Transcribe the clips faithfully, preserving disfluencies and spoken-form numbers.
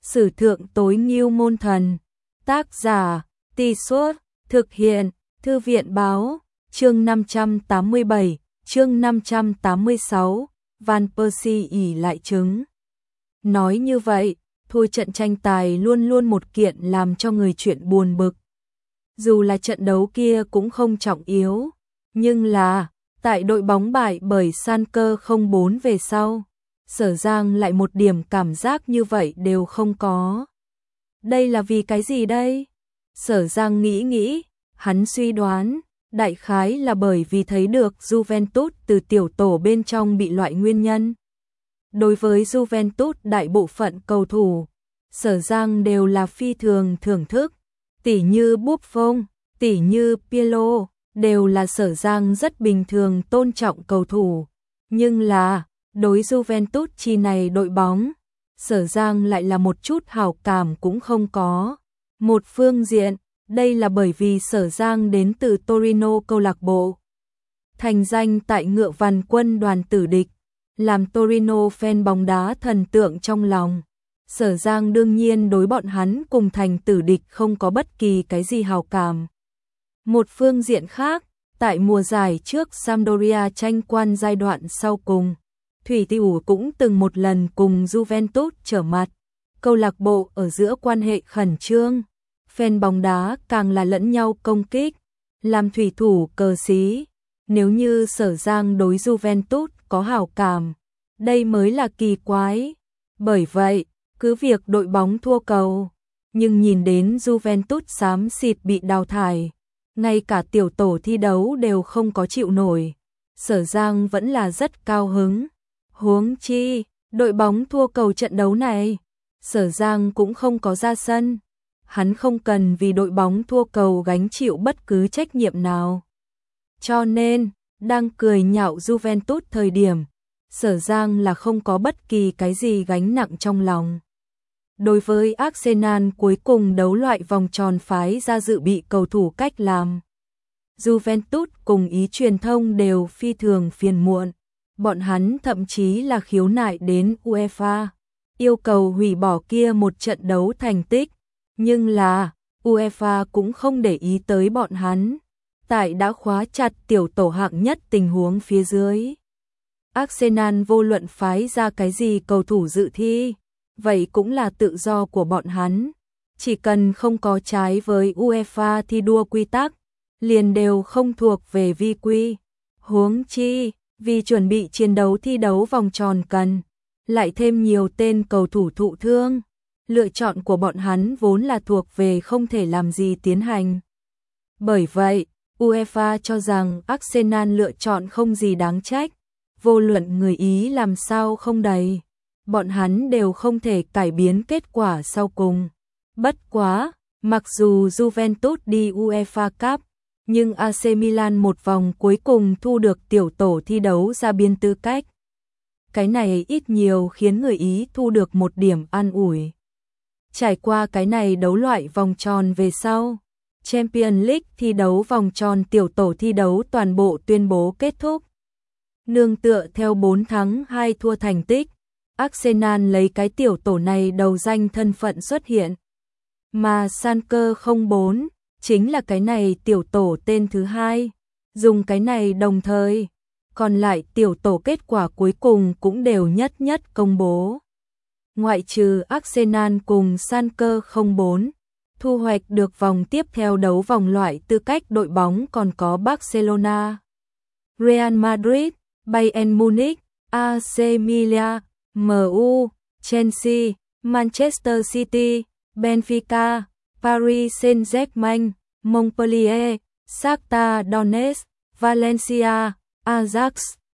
Sử thượng tối ngưu môn thần. Tác giả, Tì Suốt, thực hiện, Thư viện báo, chương năm trăm tám mươi bảy, chương năm trăm tám mươi sáu, Van Persie ỉ lại trứng. Nói như vậy, thua trận tranh tài luôn luôn một kiện làm cho người chuyện buồn bực. Dù là trận đấu kia cũng không trọng yếu, nhưng là, tại đội bóng bại bởi Schalke không bốn về sau, Sở Giang lại một điểm cảm giác như vậy đều không có. Đây là vì cái gì đây? Sở Giang nghĩ nghĩ, hắn suy đoán, đại khái là bởi vì thấy được Juventus từ tiểu tổ bên trong bị loại nguyên nhân. Đối với Juventus đại bộ phận cầu thủ, Sở Giang đều là phi thường thưởng thức, tỉ như Buffon, tỉ như Pirlo, đều là Sở Giang rất bình thường tôn trọng cầu thủ. Nhưng là, đối Juventus chi này đội bóng, Sở Giang lại là một chút hảo cảm cũng không có. Một phương diện, đây là bởi vì Sở Giang đến từ Torino câu lạc bộ. Thành danh tại ngựa vằn quân đoàn tử địch, làm Torino fan bóng đá thần tượng trong lòng. Sở Giang đương nhiên đối bọn hắn cùng thành tử địch không có bất kỳ cái gì hảo cảm. Một phương diện khác, tại mùa giải trước Sampdoria tranh quan giai đoạn sau cùng, Thủy Tiểu cũng từng một lần cùng Juventus trở mặt. Câu lạc bộ ở giữa quan hệ khẩn trương, fan bóng đá càng là lẫn nhau công kích, làm thủy thủ cờ xí. Nếu như Sở Giang đối Juventus có hảo cảm, đây mới là kỳ quái. Bởi vậy, cứ việc đội bóng thua cầu, nhưng nhìn đến Juventus xám xịt bị đào thải, ngay cả tiểu tổ thi đấu đều không có chịu nổi, Sở Giang vẫn là rất cao hứng. Huống chi, đội bóng thua cầu trận đấu này, Sở Giang cũng không có ra sân. Hắn không cần vì đội bóng thua cầu gánh chịu bất cứ trách nhiệm nào. Cho nên, đang cười nhạo Juventus thời điểm, Sở Giang là không có bất kỳ cái gì gánh nặng trong lòng. Đối với Arsenal cuối cùng đấu loại vòng tròn phái ra dự bị cầu thủ cách làm, Juventus cùng ý truyền thông đều phi thường phiền muộn. Bọn hắn thậm chí là khiếu nại đến UEFA, yêu cầu hủy bỏ kia một trận đấu thành tích. Nhưng là, UEFA cũng không để ý tới bọn hắn, tại đã khóa chặt tiểu tổ hạng nhất tình huống phía dưới. Arsenal vô luận phái ra cái gì cầu thủ dự thi, vậy cũng là tự do của bọn hắn. Chỉ cần không có trái với UEFA thi đua quy tắc, liền đều không thuộc về vi quy. Huống chi, vì chuẩn bị chiến đấu thi đấu vòng tròn cần, lại thêm nhiều tên cầu thủ thụ thương. Lựa chọn của bọn hắn vốn là thuộc về không thể làm gì tiến hành. Bởi vậy, UEFA cho rằng Arsenal lựa chọn không gì đáng trách, vô luận người Ý làm sao không đầy, bọn hắn đều không thể cải biến kết quả sau cùng. Bất quá, mặc dù Juventus đi UEFA Cup, nhưng a xê Milan một vòng cuối cùng thu được tiểu tổ thi đấu ra biên tư cách. Cái này ít nhiều khiến người Ý thu được một điểm an ủi. Trải qua cái này đấu loại vòng tròn về sau, Champions League thi đấu vòng tròn tiểu tổ thi đấu toàn bộ tuyên bố kết thúc. Nương tựa theo bốn thắng hai thua thành tích, Arsenal lấy cái tiểu tổ này đầu danh thân phận xuất hiện. Mà Schalke không bốn chính là cái này tiểu tổ tên thứ hai, dùng cái này đồng thời, còn lại tiểu tổ kết quả cuối cùng cũng đều nhất nhất công bố. Ngoại trừ Arsenal cùng Schalke không bốn, thu hoạch được vòng tiếp theo đấu vòng loại tư cách đội bóng còn có Barcelona, Real Madrid, Bayern Munich, a xê Milan, em u, Chelsea, Manchester City, Benfica, Paris Saint-Germain, Montpellier, Shakhtar Donetsk, Valencia, Ajax,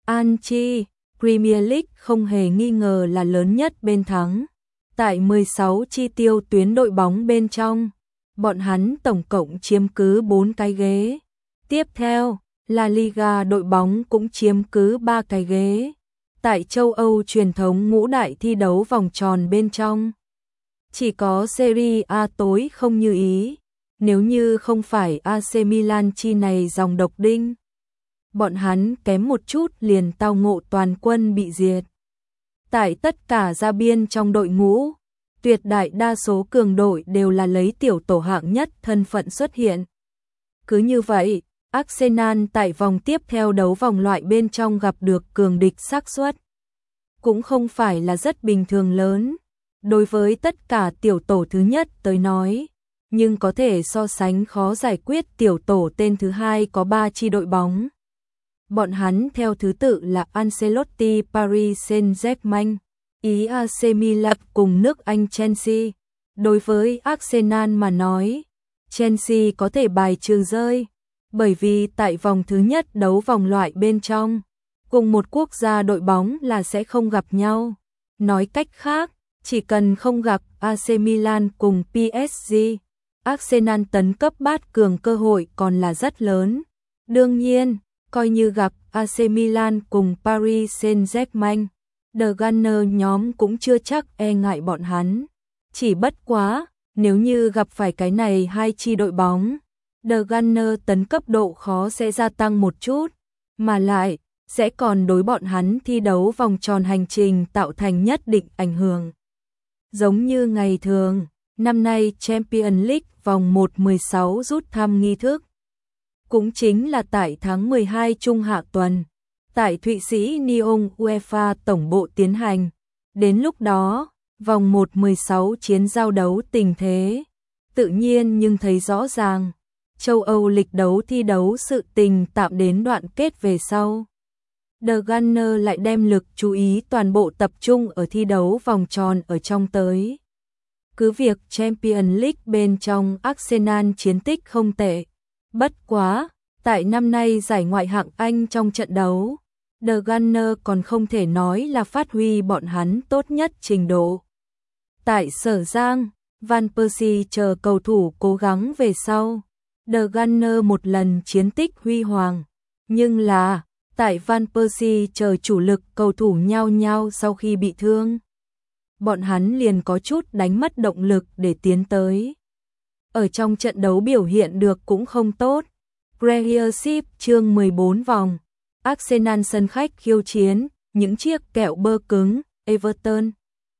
Anchi. Premier League không hề nghi ngờ là lớn nhất bên thắng. Tại mười sáu chi tiêu tuyến đội bóng bên trong, bọn hắn tổng cộng chiếm cứ bốn cái ghế. Tiếp theo, La Liga đội bóng cũng chiếm cứ ba cái ghế. Tại châu Âu truyền thống ngũ đại thi đấu vòng tròn bên trong, chỉ có Serie A tối không như ý. Nếu như không phải a xê Milan chi này dòng độc đinh, bọn hắn kém một chút liền tao ngộ toàn quân bị diệt. Tại tất cả gia biên trong đội ngũ, tuyệt đại đa số cường đội đều là lấy tiểu tổ hạng nhất thân phận xuất hiện. Cứ như vậy, Arsenal tại vòng tiếp theo đấu vòng loại bên trong gặp được cường địch xác suất cũng không phải là rất bình thường lớn. Đối với tất cả tiểu tổ thứ nhất tới nói, nhưng có thể so sánh khó giải quyết tiểu tổ tên thứ hai có ba chi đội bóng. Bọn hắn theo thứ tự là Ancelotti Paris Saint-Germain, Ý a xê Milan cùng nước Anh Chelsea. Đối với Arsenal mà nói, Chelsea có thể bài trừ rơi, bởi vì tại vòng thứ nhất đấu vòng loại bên trong, cùng một quốc gia đội bóng là sẽ không gặp nhau. Nói cách khác, chỉ cần không gặp a xê Milan cùng pê ét giê, Arsenal tấn cấp bát cường cơ hội còn là rất lớn. Đương nhiên, coi như gặp a xê Milan cùng Paris Saint-Germain, The Gunners nhóm cũng chưa chắc e ngại bọn hắn. Chỉ bất quá, nếu như gặp phải cái này hai chi đội bóng, The Gunners tấn cấp độ khó sẽ gia tăng một chút, mà lại sẽ còn đối bọn hắn thi đấu vòng tròn hành trình tạo thành nhất định ảnh hưởng. Giống như ngày thường, năm nay Champions League vòng một mười sáu rút thăm nghi thức, cũng chính là tại tháng mười hai trung hạ tuần, tại Thụy Sĩ Nyon UEFA tổng bộ tiến hành. Đến lúc đó, vòng một mười sáu chiến giao đấu tình thế, tự nhiên nhưng thấy rõ ràng, châu Âu lịch đấu thi đấu sự tình tạm đến đoạn kết về sau. The Gunners lại đem lực chú ý toàn bộ tập trung ở thi đấu vòng tròn ở trong tới. Cứ việc Champions League bên trong Arsenal chiến tích không tệ, bất quá, tại năm nay giải ngoại hạng Anh trong trận đấu, The Gunners còn không thể nói là phát huy bọn hắn tốt nhất trình độ. Tại Sở Giang, Van Persie chờ cầu thủ cố gắng về sau, The Gunners một lần chiến tích huy hoàng, nhưng là tại Van Persie chờ chủ lực cầu thủ nhao nhao sau khi bị thương, bọn hắn liền có chút đánh mất động lực để tiến tới. Ở trong trận đấu biểu hiện được cũng không tốt. Premiership chương mười bốn vòng, Arsenal sân khách khiêu chiến những chiếc kẹo bơ cứng Everton.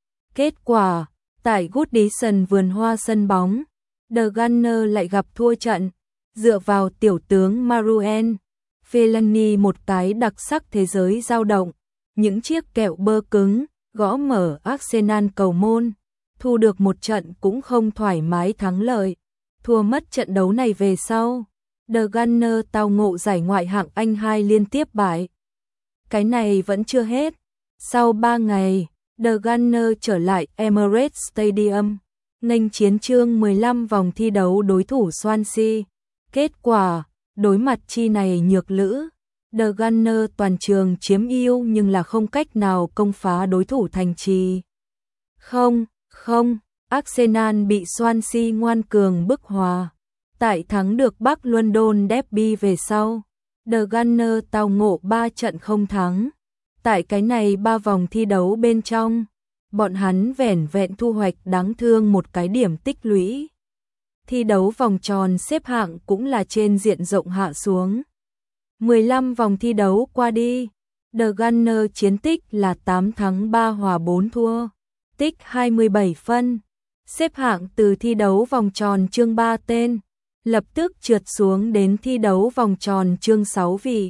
Kết quả, tại Goodison vườn hoa sân bóng, The Gunners lại gặp thua trận, dựa vào tiểu tướng Marouane Fellaini một cái đặc sắc thế giới dao động, những chiếc kẹo bơ cứng gõ mở Arsenal cầu môn, thu được một trận cũng không thoải mái thắng lợi, thua mất trận đấu này về sau. The Gunners tao ngộ giải ngoại hạng Anh hai liên tiếp bại. Cái này vẫn chưa hết. Sau ba ngày, The Gunners trở lại Emirates Stadium, nghênh chiến chương mười lăm vòng thi đấu đối thủ Swansea. Kết quả, đối mặt chi này nhược lữ, The Gunners toàn trường chiếm ưu nhưng là không cách nào công phá đối thủ thành trì. Không, không, Arsenal bị Swansea ngoan cường bức hòa. Tại thắng được Bắc London Derby về sau, The Gunners tao ngộ ba trận không thắng. Tại cái này ba vòng thi đấu bên trong, bọn hắn vẻn vẹn thu hoạch đáng thương một cái điểm tích lũy. Thi đấu vòng tròn xếp hạng cũng là trên diện rộng hạ xuống. mười lăm vòng thi đấu qua đi, The Gunners chiến tích là tám thắng ba hòa bốn thua, tích hai mươi bảy phân. Xếp hạng từ thi đấu vòng tròn chương ba tên, lập tức trượt xuống đến thi đấu vòng tròn chương sáu vị.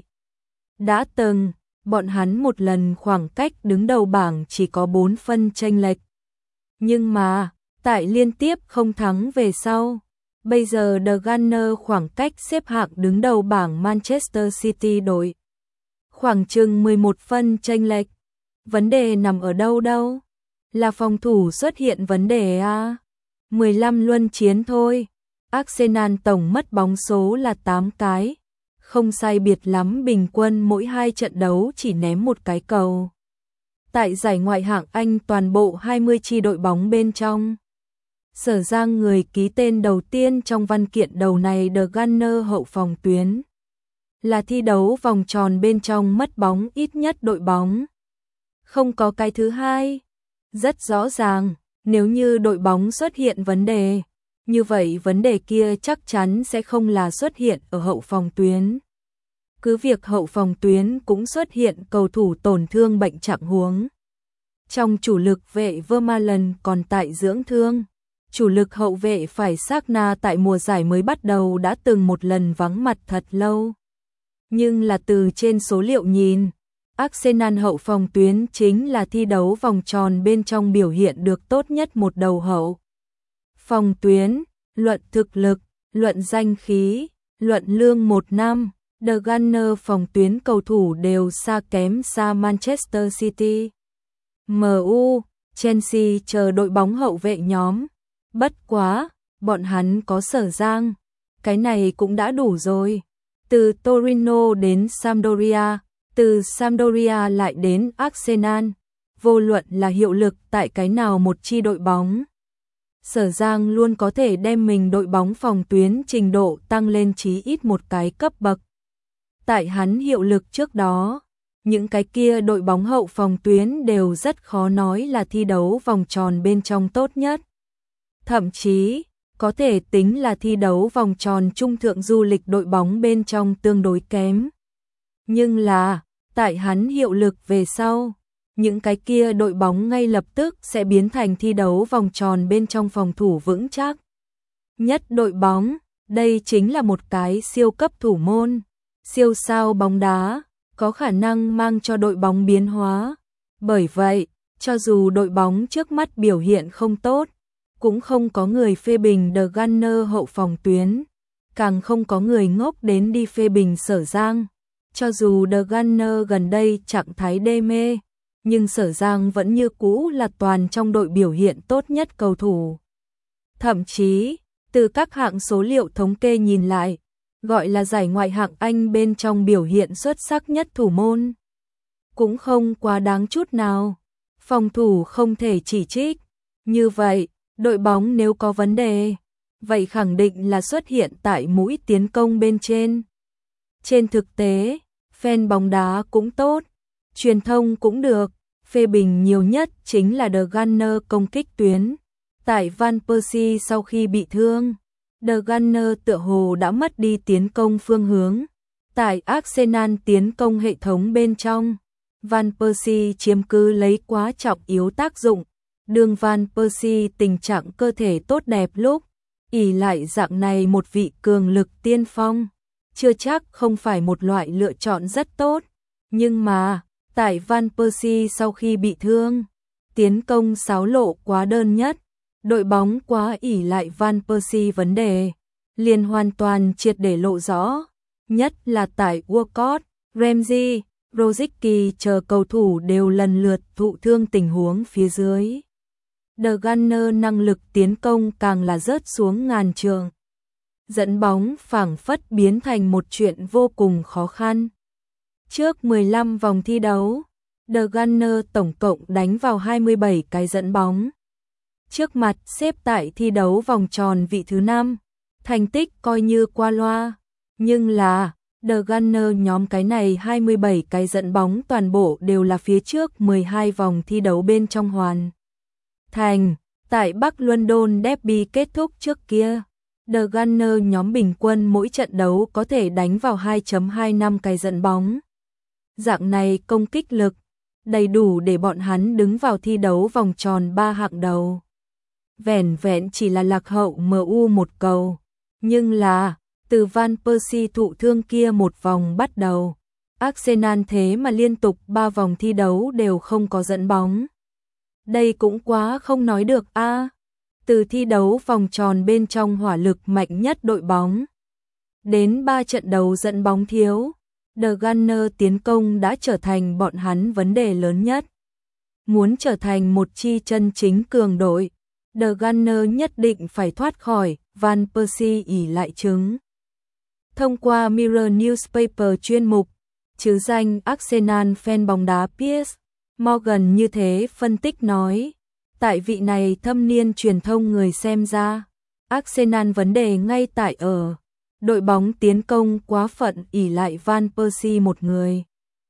Đã từng, bọn hắn một lần khoảng cách đứng đầu bảng chỉ có bốn phân chênh lệch. Nhưng mà, tại liên tiếp không thắng về sau, bây giờ The Gunners khoảng cách xếp hạng đứng đầu bảng Manchester City đội khoảng chừng mười một phân chênh lệch. Vấn đề nằm ở đâu đâu? Là phòng thủ xuất hiện vấn đề à? mười lăm luân chiến thôi. Arsenal tổng mất bóng số là tám cái, không sai biệt lắm, bình quân mỗi hai trận đấu chỉ ném một cái cầu. Tại giải ngoại hạng Anh toàn bộ hai mươi chi đội bóng bên trong, Sở Giang người ký tên đầu tiên trong văn kiện đầu này The Gunners hậu phòng tuyến, là thi đấu vòng tròn bên trong mất bóng ít nhất đội bóng. Không có cái thứ hai. Rất rõ ràng, nếu như đội bóng xuất hiện vấn đề, như vậy vấn đề kia chắc chắn sẽ không là xuất hiện ở hậu phòng tuyến. Cứ việc hậu phòng tuyến cũng xuất hiện cầu thủ tổn thương bệnh trạng huống, Trong chủ lực vệ Vermaelen còn tại dưỡng thương. Chủ lực hậu vệ phải Sagna tại mùa giải mới bắt đầu đã từng một lần vắng mặt thật lâu. Nhưng là từ trên số liệu nhìn, Arsenal hậu phòng tuyến chính là thi đấu vòng tròn bên trong biểu hiện được tốt nhất một đầu hậu phòng tuyến, luận thực lực, luận danh khí, luận lương một năm, The Gunners phòng tuyến cầu thủ đều xa kém xa Manchester City, em u, Chelsea chờ đội bóng hậu vệ nhóm. Bất quá, bọn hắn có Sở Giang, cái này cũng đã đủ rồi. Từ Torino đến Sampdoria, từ Sampdoria lại đến Arsenal, vô luận là hiệu lực tại cái nào một chi đội bóng. Sở Giang luôn có thể đem mình đội bóng phòng tuyến trình độ tăng lên chí ít một cái cấp bậc. Tại hắn hiệu lực trước đó, những cái kia đội bóng hậu phòng tuyến đều rất khó nói là thi đấu vòng tròn bên trong tốt nhất. Thậm chí, có thể tính là thi đấu vòng tròn trung thượng du lịch đội bóng bên trong tương đối kém. Nhưng là, tại hắn hiệu lực về sau, những cái kia đội bóng ngay lập tức sẽ biến thành thi đấu vòng tròn bên trong phòng thủ vững chắc nhất đội bóng. Đây chính là một cái siêu cấp thủ môn, siêu sao bóng đá, có khả năng mang cho đội bóng biến hóa. Bởi vậy, cho dù đội bóng trước mắt biểu hiện không tốt, cũng không có người phê bình The Gunners hậu phòng tuyến, càng không có người ngốc đến đi phê bình Sở Giang. Cho dù The Gunners gần đây trạng thái đê mê, nhưng Sở Giang vẫn như cũ là toàn trong đội biểu hiện tốt nhất cầu thủ. Thậm chí, từ các hạng số liệu thống kê nhìn lại, gọi là giải ngoại hạng Anh bên trong biểu hiện xuất sắc nhất thủ môn, cũng không quá đáng chút nào. Phòng thủ không thể chỉ trích. Như vậy, đội bóng nếu có vấn đề, vậy khẳng định là xuất hiện tại mũi tiến công bên trên. Trên thực tế, fan bóng đá cũng tốt, truyền thông cũng được, phê bình nhiều nhất chính là The Gunners công kích tuyến. Tại Van Persie sau khi bị thương, The Gunners tựa hồ đã mất đi tiến công phương hướng. Tại Arsenal tiến công hệ thống bên trong, Van Persie chiếm cứ lấy quá trọng yếu tác dụng. Đường Van Persie tình trạng cơ thể tốt đẹp lúc, ỷ lại dạng này một vị cường lực tiên phong, chưa chắc không phải một loại lựa chọn rất tốt. Nhưng mà, tại Van Persie sau khi bị thương, tiến công xáo lộ quá đơn nhất, đội bóng quá ỷ lại Van Persie, vấn đề liền hoàn toàn triệt để lộ rõ, nhất là tại Walcott, Ramsey, Rosicky chờ cầu thủ đều lần lượt thụ thương tình huống phía dưới. The Gunners năng lực tiến công càng là rớt xuống ngàn trường. Dẫn bóng phảng phất biến thành một chuyện vô cùng khó khăn. Trước mười lăm vòng thi đấu, The Gunners tổng cộng đánh vào hai mươi bảy cái dẫn bóng. Trước mặt xếp tại thi đấu vòng tròn vị thứ năm, thành tích coi như qua loa. Nhưng là, The Gunners nhóm cái này hai mươi bảy cái dẫn bóng toàn bộ đều là phía trước mười hai vòng thi đấu bên trong hoàn thành. Tại Bắc London Derby kết thúc trước kia, The Gunners nhóm bình quân mỗi trận đấu có thể đánh vào hai phẩy hai năm cái dẫn bóng. Dạng này công kích lực, đầy đủ để bọn hắn đứng vào thi đấu vòng tròn ba hạng đầu. Vẻn vẹn chỉ là lạc hậu em u một cầu. Nhưng là, từ Van Persie thụ thương kia một vòng bắt đầu, Arsenal thế mà liên tục ba vòng thi đấu đều không có dẫn bóng. Đây cũng quá không nói được a. À, từ thi đấu vòng tròn bên trong hỏa lực mạnh nhất đội bóng, đến ba trận đấu dẫn bóng thiếu, The Gunners tiến công đã trở thành bọn hắn vấn đề lớn nhất. Muốn trở thành một chi chân chính cường đội, The Gunners nhất định phải thoát khỏi Van Persie ỷ lại trứng. Thông qua Mirror Newspaper chuyên mục, chứ danh Arsenal fan bóng đá Piers Morgan như thế phân tích nói, tại vị này thâm niên truyền thông người xem ra, Arsenal vấn đề ngay tại ở đội bóng tiến công quá phận ỷ lại Van Persie một người.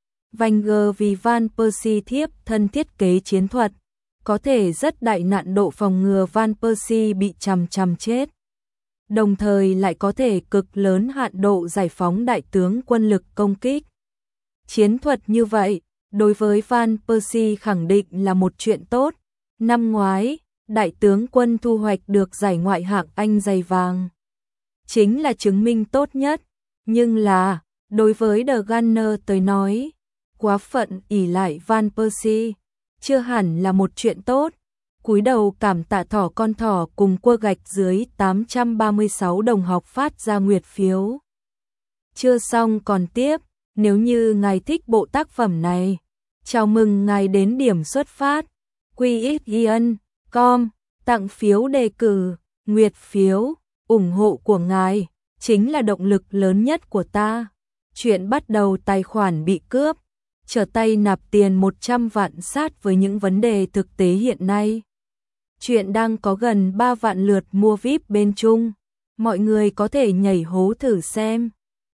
Wenger vì Van Persie thiếp thân thiết kế chiến thuật, có thể rất đại nạn độ phòng ngừa Van Persie bị chằm chằm chết, đồng thời lại có thể cực lớn hạn độ giải phóng đại tướng quân lực công kích. Chiến thuật như vậy, đối với Van Persie khẳng định là một chuyện tốt. Năm ngoái, đại tướng quân thu hoạch được giải Ngoại hạng Anh giày vàng. Chính là chứng minh tốt nhất, nhưng là, đối với The Gunner tới nói, quá phận ỷ lại Van Persie, chưa hẳn là một chuyện tốt. Cúi đầu cảm tạ thỏ con thỏ cùng cua gạch dưới tám trăm ba mươi sáu đồng học phát ra nguyệt phiếu. Chưa xong còn tiếp, nếu như ngài thích bộ tác phẩm này, chào mừng ngài đến điểm xuất phát, quy ích ian chấm com, tặng phiếu đề cử, nguyệt phiếu, ủng hộ của ngài, chính là động lực lớn nhất của ta. Chuyện bắt đầu tài khoản bị cướp, trở tay nạp tiền một trăm vạn sát với những vấn đề thực tế hiện nay. Chuyện đang có gần ba vạn lượt mua vi ai pi bên Trung, mọi người có thể nhảy hố thử xem.